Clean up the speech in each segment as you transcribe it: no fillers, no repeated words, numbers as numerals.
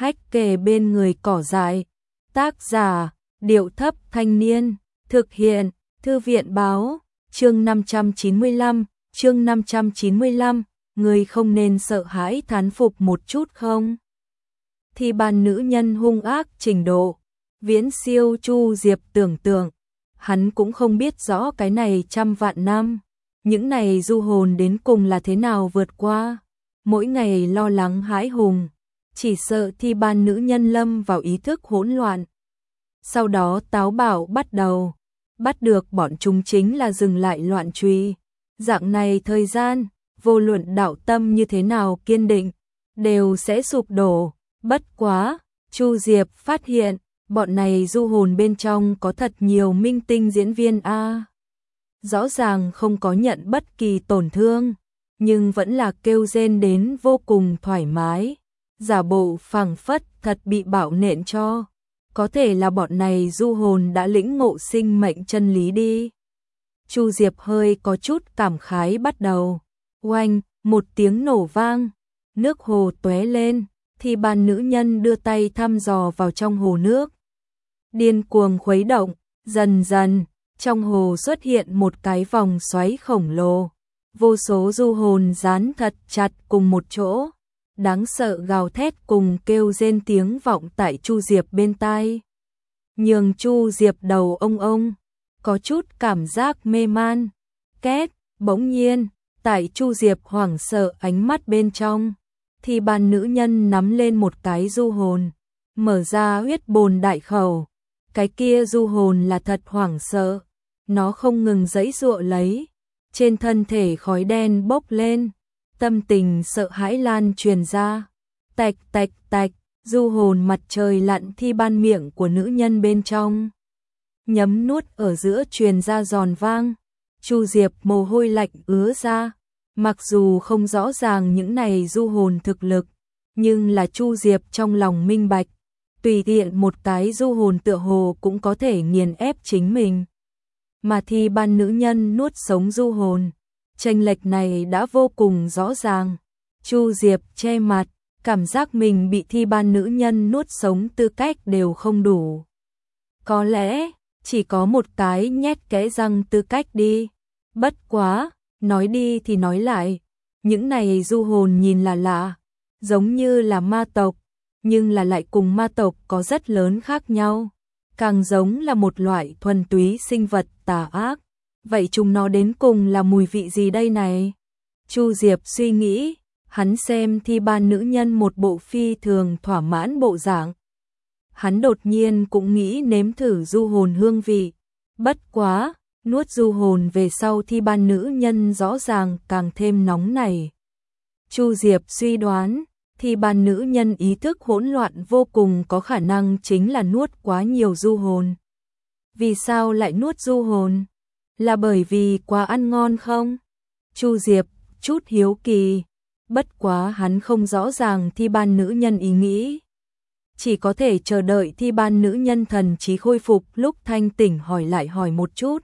hách kề bên người cỏ dại. Tác giả, Điệu Thấp Thanh Niên, thực hiện, Thư viện báo, chương 595, người không nên sợ hãi thán phục một chút không? Thì ban nữ nhân hung ác trình độ, viễn siêu Chu Diệp tưởng tượng, hắn cũng không biết rõ cái này trăm vạn năm, những này du hồn đến cùng là thế nào vượt qua, mỗi ngày lo lắng hãi hùng, chỉ sợ thi ban nữ nhân lâm vào ý thức hỗn loạn. Sau đó táo bạo bắt được bọn chúng chính là dừng lại loạn truy. Dạng này thời gian, vô luận đạo tâm như thế nào kiên định, đều sẽ sụp đổ. Bất quá, Chu Diệp phát hiện, bọn này du hồn bên trong có thật nhiều minh tinh diễn viên a. Rõ ràng không có nhận bất kỳ tổn thương, nhưng vẫn là kêu rên đến vô cùng thoải mái, giả bộ phảng phất thật bị bạo nện cho. Có thể là bọn này du hồn đã lĩnh ngộ sinh mệnh chân lý đi. Chu Diệp hơi có chút cảm khái bắt đầu. Oanh, một tiếng nổ vang, nước hồ tóe lên, thì bàn nữ nhân đưa tay thăm dò vào trong hồ nước. Điên cuồng khuấy động, dần dần, trong hồ xuất hiện một cái vòng xoáy khổng lồ. Vô số du hồn dán thật chặt cùng một chỗ. Đáng sợ gào thét cùng kêu rên tiếng vọng tại Chu Diệp bên tai. Nhường Chu Diệp đầu ông, có chút cảm giác mê man. Két, bỗng nhiên, tại Chu Diệp hoảng sợ ánh mắt bên trong, thì bàn nữ nhân nắm lên một cái du hồn, mở ra huyết bồn đại khẩu. Cái kia du hồn là thật hoảng sợ, nó không ngừng giãy giụa lấy, trên thân thể khói đen bốc lên. Tâm tình sợ hãi lan truyền ra, tạch tạch tạch, du hồn mặt trời lặn thi ban miệng của nữ nhân bên trong. Nhấm nuốt ở giữa truyền ra giòn vang, Chu Diệp mồ hôi lạnh ứa ra, mặc dù không rõ ràng những này du hồn thực lực, nhưng là Chu Diệp trong lòng minh bạch, tùy tiện một cái du hồn tựa hồ cũng có thể nghiền ép chính mình. Mà thi ban nữ nhân nuốt sống du hồn. Chênh lệch này đã vô cùng rõ ràng. Chu Diệp che mặt, cảm giác mình bị thi ban nữ nhân nuốt sống tư cách đều không đủ. Có lẽ, chỉ có một cái nhét kẽ răng tư cách đi. Bất quá, nói đi thì nói lại. Những này du hồn nhìn là lạ, giống như là ma tộc, nhưng là lại cùng ma tộc có rất lớn khác nhau. Càng giống là một loại thuần túy sinh vật tà ác. Vậy chúng nó đến cùng là mùi vị gì đây này? Chu Diệp suy nghĩ, hắn xem thi ban nữ nhân một bộ phi thường thỏa mãn bộ dạng. Hắn đột nhiên cũng nghĩ nếm thử du hồn hương vị. Bất quá, nuốt du hồn về sau thi ban nữ nhân rõ ràng càng thêm nóng nảy. Chu Diệp suy đoán, thi ban nữ nhân ý thức hỗn loạn vô cùng có khả năng chính là nuốt quá nhiều du hồn. Vì sao lại nuốt du hồn? Là bởi vì quá ăn ngon không? Chu Diệp chút hiếu kỳ, bất quá hắn không rõ ràng thi ban nữ nhân ý nghĩ. Chỉ có thể chờ đợi thi ban nữ nhân thần trí khôi phục lúc thanh tỉnh hỏi lại hỏi một chút.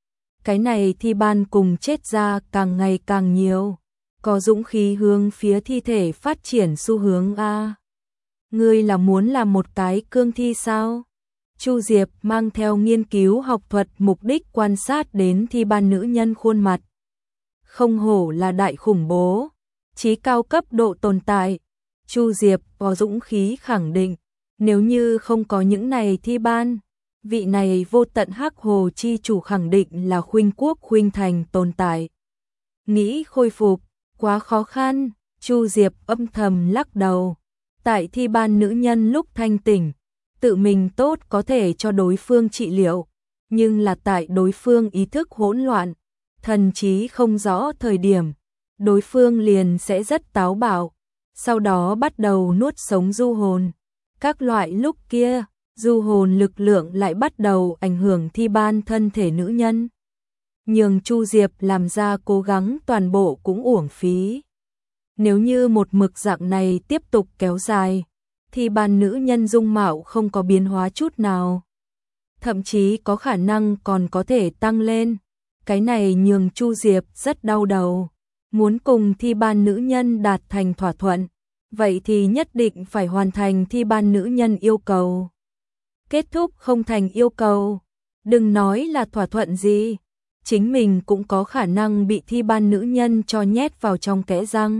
Cái này thi ban cùng chết ra càng ngày càng nhiều, có dũng khí hướng phía thi thể phát triển xu hướng a. Ngươi là muốn làm một cái cương thi sao? Chu Diệp mang theo nghiên cứu học thuật mục đích quan sát đến thi ban nữ nhân khuôn mặt. Không hổ là đại khủng bố, chí cao cấp độ tồn tại. Chu Diệp có dũng khí khẳng định, nếu như không có những này thi ban, vị này vô tận hắc hồ chi chủ khẳng định là khuynh quốc khuynh thành tồn tại. Nghĩ khôi phục, quá khó khăn, Chu Diệp âm thầm lắc đầu. Tại thi ban nữ nhân lúc thanh tỉnh, tự mình tốt có thể cho đối phương trị liệu, nhưng là tại đối phương ý thức hỗn loạn, thần trí không rõ thời điểm, đối phương liền sẽ rất táo bạo, sau đó bắt đầu nuốt sống du hồn. Các loại lúc kia, du hồn lực lượng lại bắt đầu ảnh hưởng thi ban thân thể nữ nhân. Nhường Chu Diệp làm ra cố gắng toàn bộ cũng uổng phí. Nếu như một mực dạng này tiếp tục kéo dài, thì ban nữ nhân dung mạo không có biến hóa chút nào. Thậm chí có khả năng còn có thể tăng lên. Cái này nhường Chu Diệp rất đau đầu. Muốn cùng thi ban nữ nhân đạt thành thỏa thuận, vậy thì nhất định phải hoàn thành thi ban nữ nhân yêu cầu. Kết thúc không thành yêu cầu, đừng nói là thỏa thuận gì, chính mình cũng có khả năng bị thi ban nữ nhân cho nhét vào trong kẽ răng.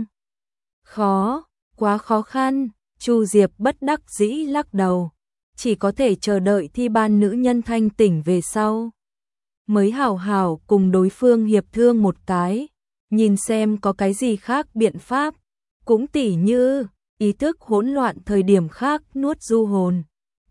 Khó, quá khó khăn, Chu Diệp bất đắc dĩ lắc đầu, chỉ có thể chờ đợi thi ban nữ nhân thanh tỉnh về sau. Mới hảo hảo cùng đối phương hiệp thương một cái, nhìn xem có cái gì khác biện pháp, cũng tỉ như ý thức hỗn loạn thời điểm khác nuốt du hồn.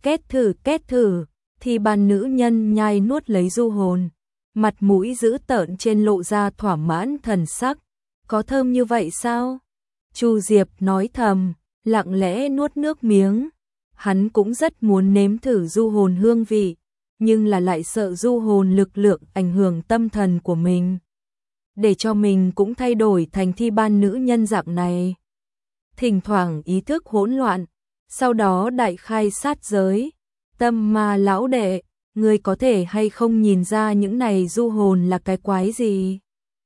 Kết thử, thì ban nữ nhân nhai nuốt lấy du hồn, mặt mũi dữ tợn trên lộ ra thỏa mãn thần sắc, có thơm như vậy sao? Chu Diệp nói thầm, lặng lẽ nuốt nước miếng, hắn cũng rất muốn nếm thử du hồn hương vị, nhưng là lại sợ du hồn lực lượng ảnh hưởng tâm thần của mình, để cho mình cũng thay đổi thành thi ban nữ nhân dạng này. Thỉnh thoảng ý thức hỗn loạn, sau đó đại khai sát giới, Tâm Ma lão đệ, ngươi có thể hay không nhìn ra những này du hồn là cái quái gì?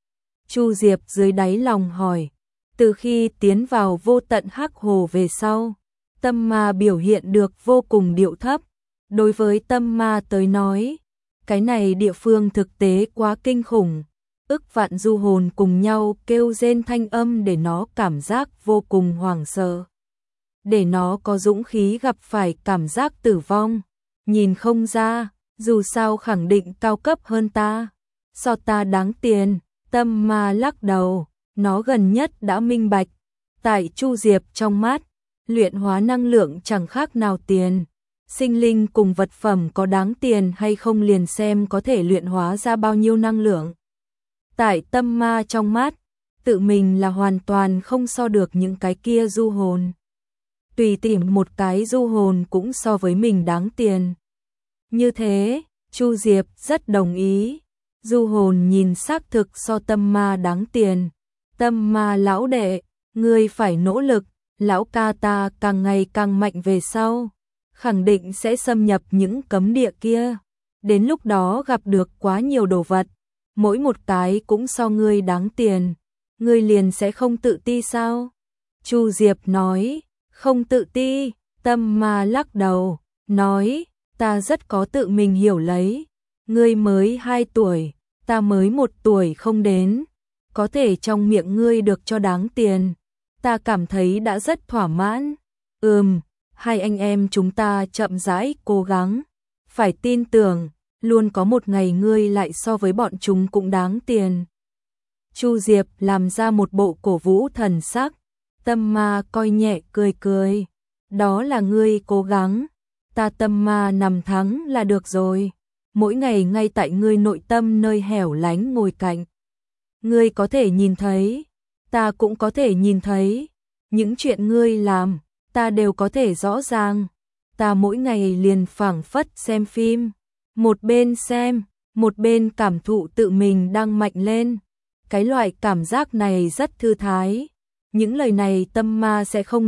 Chu Diệp dưới đáy lòng hỏi, từ khi tiến vào vô tận hắc hồ về sau, Tâm Ma biểu hiện được vô cùng điệu thấp, đối với Tâm Ma tới nói, cái này địa phương thực tế quá kinh khủng. Ức vạn du hồn cùng nhau kêu rên thanh âm để nó cảm giác vô cùng hoảng sợ. Để nó có dũng khí gặp phải cảm giác tử vong. Nhìn không ra, dù sao khẳng định cao cấp hơn ta. So ta đáng tiền, Tâm Ma lắc đầu, nó gần nhất đã minh bạch. Tại Chu Diệp trong mắt, luyện hóa năng lượng chẳng khác nào tiền. Sinh linh cùng vật phẩm có đáng tiền hay không liền xem có thể luyện hóa ra bao nhiêu năng lượng. Tại Tâm Ma trong mắt, tự mình là hoàn toàn không so được những cái kia du hồn. Tùy tìm một cái du hồn cũng so với mình đáng tiền. Như thế, Chu Diệp rất đồng ý. Du hồn nhìn xác thực so Tâm Ma đáng tiền. Tâm Ma lão đệ, ngươi phải nỗ lực, lão ca ta càng ngày càng mạnh về sau, khẳng định sẽ xâm nhập những cấm địa kia. Đến lúc đó gặp được quá nhiều đồ vật, mỗi một cái cũng so ngươi đáng tiền, ngươi liền sẽ không tự ti sao? Chu Diệp nói, không tự ti. Tâm Ma lắc đầu, nói, ta rất có tự mình hiểu lấy, ngươi mới 2 tuổi, ta mới 1 tuổi không đến, có thể trong miệng ngươi được cho đáng tiền, ta cảm thấy đã rất thỏa mãn. Hai anh em chúng ta chậm rãi cố gắng, phải tin tưởng, luôn có một ngày ngươi lại so với bọn chúng cũng đáng tiền. Chu Diệp làm ra một bộ cổ vũ thần sắc, Tâm Ma coi nhẹ cười cười, đó là ngươi cố gắng, ta Tâm Ma nằm thắng là được rồi, mỗi ngày ngay tại ngươi nội tâm nơi hẻo lánh ngồi cạnh. Ngươi có thể nhìn thấy, ta cũng có thể nhìn thấy, những chuyện ngươi làm, ta đều có thể rõ ràng, ta mỗi ngày liền phảng phất xem phim, một bên xem, một bên cảm thụ tự mình đang mạnh lên, cái loại cảm giác này rất thư thái. Những lời này Tâm Ma sẽ không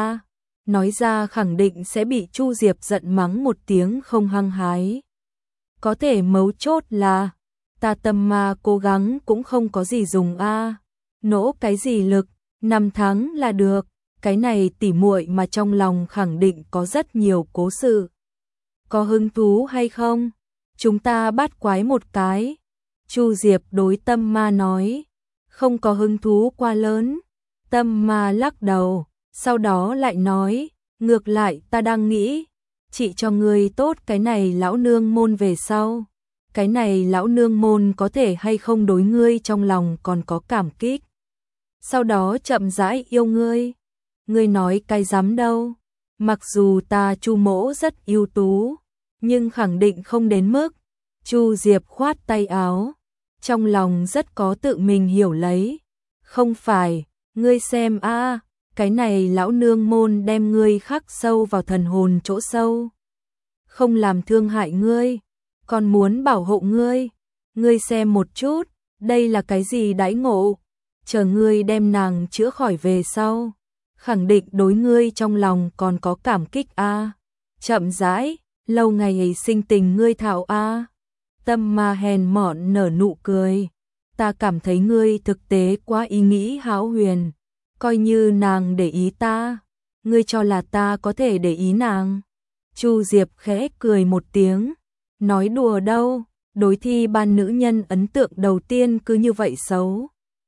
nói ra khẳng định sẽ bị Chu Diệp giận mắng một tiếng không hăng hái. Có thể mấu chốt là, ta Tâm Ma cố gắng cũng không có gì dùng a, nỗ cái gì lực, 5 tháng là được, cái này tỉ muội mà trong lòng khẳng định có rất nhiều cố sự. Có hứng thú hay không? Chúng ta bắt quái một cái. Chu Diệp đối Tâm Ma nói, không có hứng thú quá lớn. Tâm Ma lắc đầu, sau đó lại nói, ngược lại ta đang nghĩ, chị cho ngươi tốt cái này lão nương môn về sau. Cái này lão nương môn có thể hay không đối ngươi trong lòng còn có cảm kích. Sau đó chậm rãi yêu ngươi. Ngươi nói cái dám đâu. Mặc dù ta Chu mỗ rất ưu tú, nhưng khẳng định không đến mức. Chu Diệp khoát tay áo, trong lòng rất có tự mình hiểu lấy. Không phải, ngươi xem a, cái này lão nương môn đem ngươi khắc sâu vào thần hồn chỗ sâu. Không làm thương hại ngươi, còn muốn bảo hộ ngươi. Ngươi xem một chút, đây là cái gì đãi ngộ? Chờ ngươi đem nàng chữa khỏi về sau, khẳng định đối ngươi trong lòng còn có cảm kích a. Chậm rãi, lâu ngày ấy sinh tình ngươi thạo a. Tâm Ma hèn mọn nở nụ cười. Ta cảm thấy ngươi thực tế quá ý nghĩ hão huyền. coi như nàng để ý ta, ngươi cho là ta có thể để ý nàng. Chu Diệp khẽ cười một tiếng, nói đùa đâu, đối thi ban nữ nhân ấn tượng đầu tiên cứ như vậy xấu.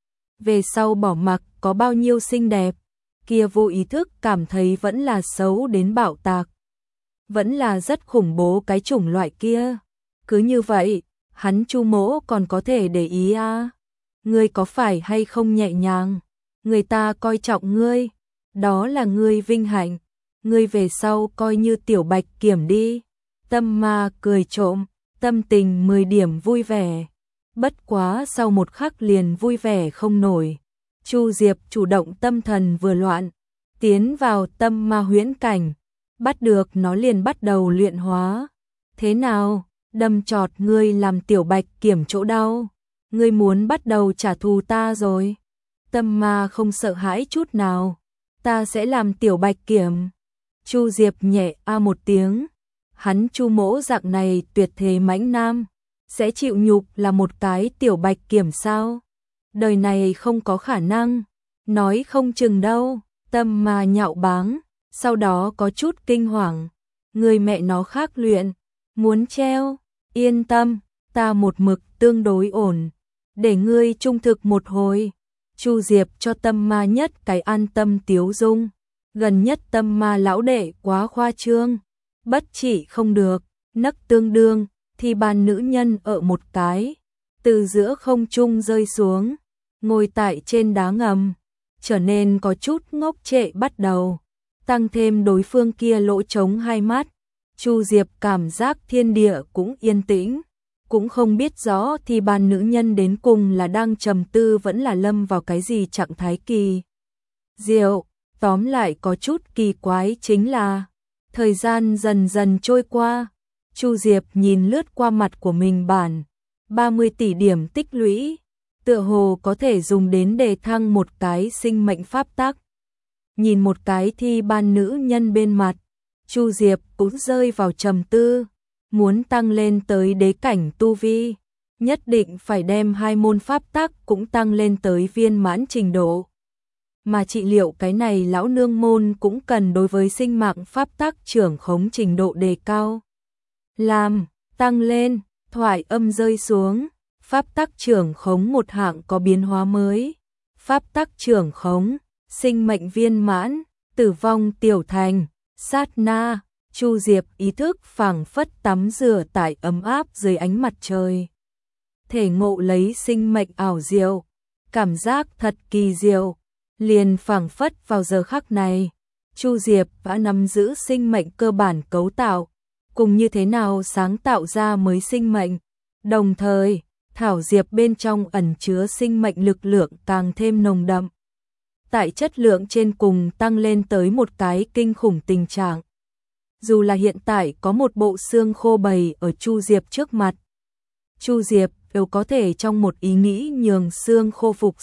Về sau bỏ mặc có bao nhiêu xinh đẹp, kia vô ý thức cảm thấy vẫn là xấu đến bạo tạc. Vẫn là rất khủng bố cái chủng loại kia. Cứ như vậy, hắn Chu mỗ còn có thể để ý à? Ngươi có phải hay không nhẹ nhàng? Người ta coi trọng ngươi, đó là ngươi vinh hạnh. Ngươi về sau coi như tiểu bạch kiểm đi. Tâm Ma cười trộm, tâm tình 10 điểm vui vẻ. Bất quá sau một khắc liền vui vẻ không nổi. Chu Diệp chủ động tâm thần vừa loạn, tiến vào tâm ma huyễn cảnh, bắt được nó liền bắt đầu luyện hóa. Thế nào, đâm chọt ngươi làm tiểu bạch kiểm chỗ đau, ngươi muốn bắt đầu trả thù ta rồi. Tâm ma không sợ hãi chút nào, ta sẽ làm tiểu bạch kiểm. Chu Diệp nhẹ a một tiếng, hắn Chu mỗ dạng này tuyệt thế mãnh nam, sẽ chịu nhục là một cái tiểu bạch kiểm sao? Đời này không có khả năng, nói không chừng đâu. Tâm Ma nhạo báng, sau đó có chút kinh hoàng, người mẹ nó khác luyện, muốn treo, yên tâm, ta một mực tương đối ổn, để ngươi trung thực một hồi. Chu Diệp cho Tâm Ma nhất cái an tâm tiếu dung, gần nhất Tâm Ma lão đệ quá khoa trương, bất chỉ không được, nấc tương đương, thì bàn nữ nhân ở một cái, từ giữa không trung rơi xuống, ngồi tại trên đá ngầm, trở nên có chút ngốc trệ bắt đầu, tăng thêm đối phương kia lỗ trống hai mắt. Chu Diệp cảm giác thiên địa cũng yên tĩnh, cũng không biết rõ thì bàn nữ nhân đến cùng là đang trầm tư vẫn là lâm vào cái gì trạng thái kỳ diệu. Tóm lại có chút kỳ quái chính là, thời gian dần dần trôi qua, Chu Diệp nhìn lướt qua mặt của mình bản 30 tỷ điểm tích lũy, tựa hồ có thể dùng đến đề thăng một cái sinh mệnh pháp tắc. Nhìn một cái thi ban nữ nhân bên mặt, Chu Diệp cũng rơi vào trầm tư, muốn tăng lên tới đế cảnh tu vi, nhất định phải đem hai môn pháp tắc cũng tăng lên tới viên mãn trình độ. Mà trị liệu cái này lão nương môn cũng cần đối với sinh mạng pháp tắc trưởng khống trình độ đề cao. Làm, tăng lên, thoại âm rơi xuống, pháp tắc trưởng khống một hạng có biến hóa mới. Pháp tắc trưởng khống, sinh mệnh viên mãn, tử vong tiểu thành, sát na, Chu Diệp ý thức phảng phất tắm rửa tại ấm áp dưới ánh mặt trời. Thể ngộ lấy sinh mệnh ảo diệu, cảm giác thật kỳ diệu, liền phảng phất vào giờ khắc này, Chu Diệp đã nắm giữ sinh mệnh cơ bản cấu tạo, cùng như thế nào sáng tạo ra mới sinh mệnh, đồng thời, thảo diệp bên trong ẩn chứa sinh mệnh lực lượng càng thêm nồng đậm. Tại chất lượng trên cùng tăng lên tới một cái kinh khủng tình trạng. Dù là hiện tại có một bộ xương khô bày ở Chu Diệp trước mặt, Chu Diệp đều có thể trong một ý nghĩ nhường xương khô phục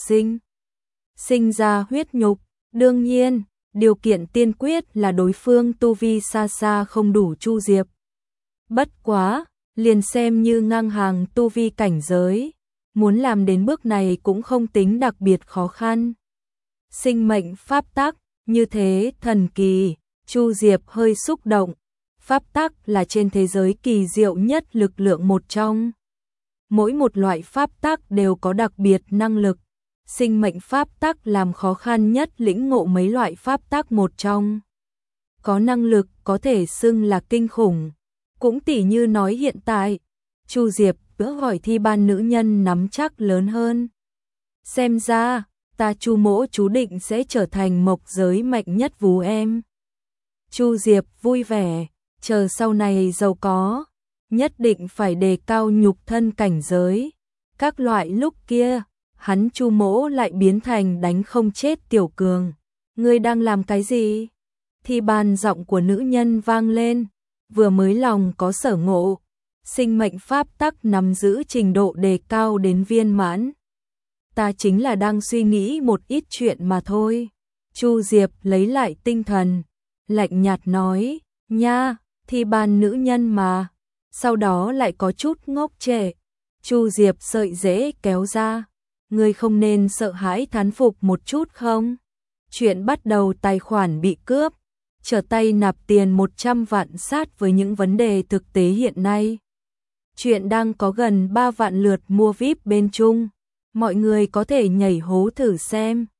sinh ra huyết nhục. Đương nhiên, điều kiện tiên quyết là đối phương tu vi xa xa không đủ Chu Diệp. Bất quá, liền xem như ngang hàng tu vi cảnh giới, muốn làm đến bước này cũng không tính đặc biệt khó khăn. Sinh mệnh pháp tắc, như thế thần kỳ, Chu Diệp hơi xúc động, pháp tắc là trên thế giới kỳ diệu nhất lực lượng một trong. Mỗi một loại pháp tắc đều có đặc biệt năng lực, sinh mệnh pháp tắc làm khó khăn nhất lĩnh ngộ mấy loại pháp tắc một trong. Có năng lực có thể xưng là kinh khủng. Cũng tỉ như nói hiện tại, Chu Diệp đỡ hỏi thi ban nữ nhân nắm chắc lớn hơn. Xem ra, ta Chu mỗ chú định sẽ trở thành mộc giới mạnh nhất vú em. Chu Diệp vui vẻ, chờ sau này giàu có, nhất định phải đề cao nhục thân cảnh giới. Các loại lúc kia, hắn Chu mỗ lại biến thành đánh không chết tiểu cường. Ngươi đang làm cái gì? Thi ban giọng của nữ nhân vang lên. Vừa mới lòng có sở ngộ, sinh mệnh pháp tắc nắm giữ trình độ đề cao đến viên mãn. Ta chính là đang suy nghĩ một ít chuyện mà thôi. Chu Diệp lấy lại tinh thần, lạnh nhạt nói, nha, thì bàn nữ nhân mà. Sau đó lại có chút ngốc trệ. Chu Diệp sợi rễ kéo ra, ngươi không nên sợ hãi thán phục một chút không? Chuyện bắt đầu tài khoản bị cướp, trở tay nạp tiền 100 vạn sát với những vấn đề thực tế hiện nay. Chuyện đang có gần 3 vạn lượt mua VIP bên Trung. Mọi người có thể nhảy hố thử xem.